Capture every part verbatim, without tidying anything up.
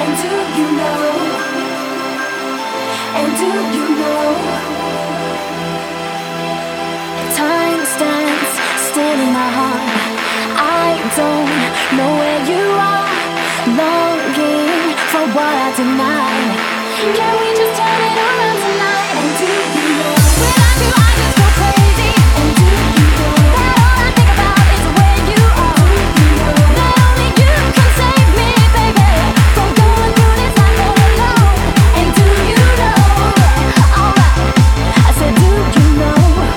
And do you know? And do you know? Time stands still in my heart. I don't know where you are, longing for what I deny. Can we just turn it around tonight? And do you know? Without you, I just go crazy. And do you know that all I think about is where you are? Do you know that only you can save me, baby, from going through this life all alone? And do you know? Alright, I said, do you know?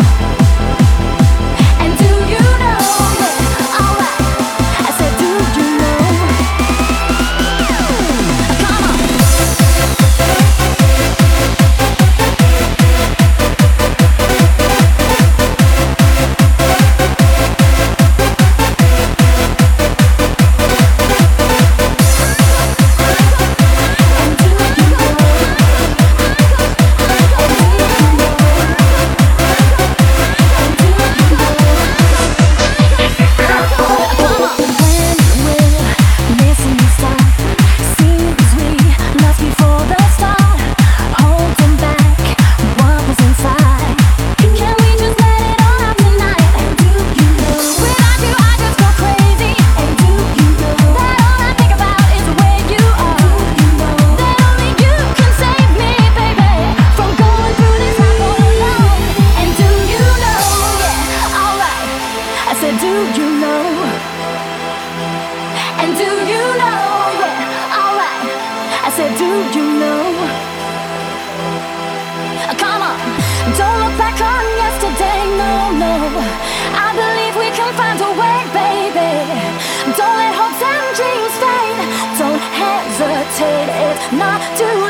And do you know? Yeah, alright, I said, do you know? Come on. Do you know? And do you know? Yeah, alright. I said, do you know? Come on, don't look back on yesterday, no, no. I believe we can find a way, baby. Don't let hopes and dreams fade. Don't hesitate, it's not too